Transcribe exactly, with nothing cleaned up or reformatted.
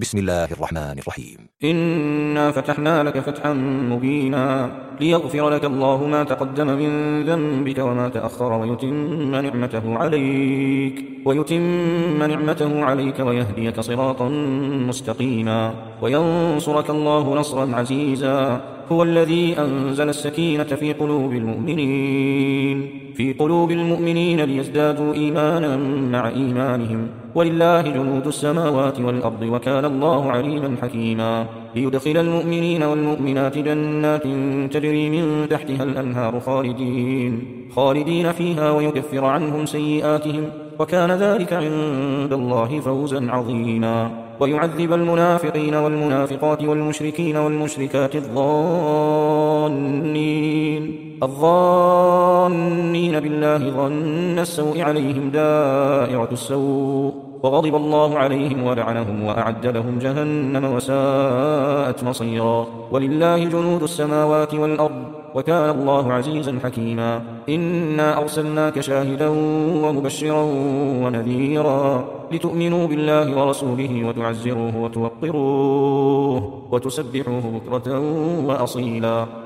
بسم الله الرحمن الرحيم. إنا فتحنا لك فتحا مبينا ليغفر لك الله ما تقدم من ذنبك وما تأخر ويتم نعمته عليك ويتم نعمته عليك ويهديك صراطا مستقيما وينصرك الله نصرا عزيزا. هو الذي أنزل السكينة في قلوب المؤمنين في قلوب المؤمنين ليزدادوا إيمانا مع إيمانهم ولله جنود السماوات والأرض وكان الله عليما حكيما. ليدخل المؤمنين والمؤمنات جنات تجري من تحتها الأنهار خالدين خالدين فيها ويكفر عنهم سيئاتهم وكان ذلك عند الله فوزا عظيما. ويعذب المنافقين والمنافقات والمشركين والمشركات الظانين الظانين بالله ظن السوء عليهم دائرة السوء وغضب الله عليهم ولعنهم وأعد لهم جهنم وساءت مصيرا. ولله جنود السماوات والأرض وكان الله عزيزا حكيما. إنا أرسلناك شاهدا ومبشرا ونذيرا لتؤمنوا بالله ورسوله وتعزروه وتوقروه وتسبحوه بكرة وأصيلا.